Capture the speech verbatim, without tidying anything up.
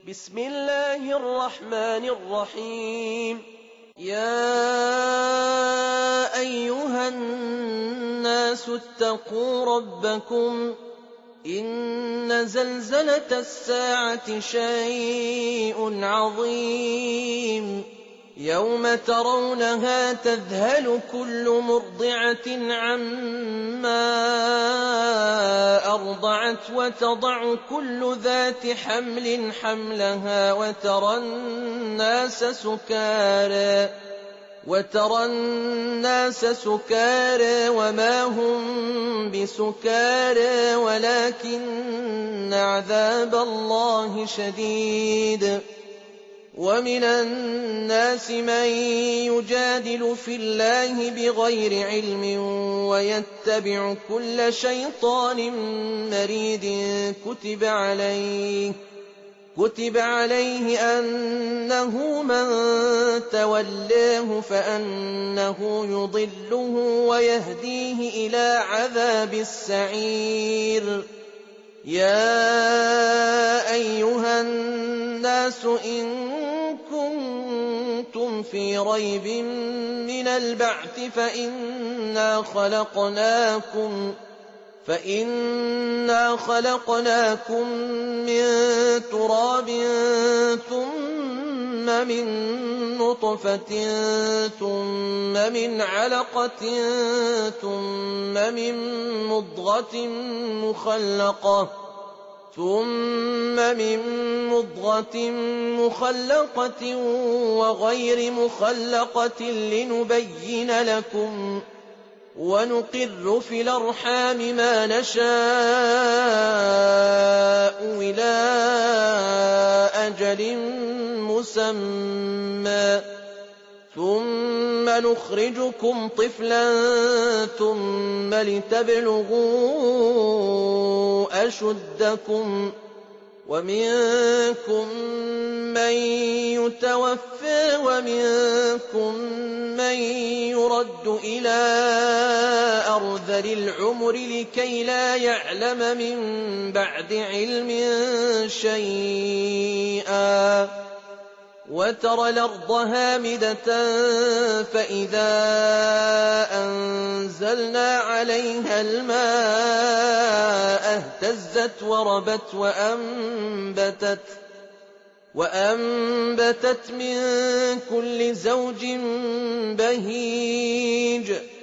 بسم الله الرحمن الرحيم. يا أيها الناس اتقوا ربكم إن زلزلة الساعة شيء عظيم يوم ترونها تذهل كل مرضعة عما أرضعت وتضع كل ذات حمل حملها وترى الناس سكارى وترى الناس سكارى وما هم بسكارى ولكن عذاب الله شديد. ومن الناس من يجادل في الله بغير علم ويتبع كل شيطان مريد كتب عليه كتب عليه أنه من تولاه فأنه يضله ويهديه إلى عذاب السعير. يا أيها الناس إن كنتم في ريب من البعث فإنا خلقناكم فإنا خلقناكم من تراب ثم من نطفة ثم من علقة ثم من مضغة مخلقة ثم من مضغة مخلقة وغير مخلقة لنبين لكم ونقر في الأرحام ما نشاء إلى أجل مسمى ثم نخرجكم طفلا ثم لتبلغوا أشدكم ومنكم من يتوفى ومنكم من يرد إلى أرذل العمر لكي لا يعلم من بعد علم شيئا. وترى الأرض هامدة فإذا أنزلنا عليها الماء اهتزت وربت وأنبتت, وأنبتت من كل زوج بهيج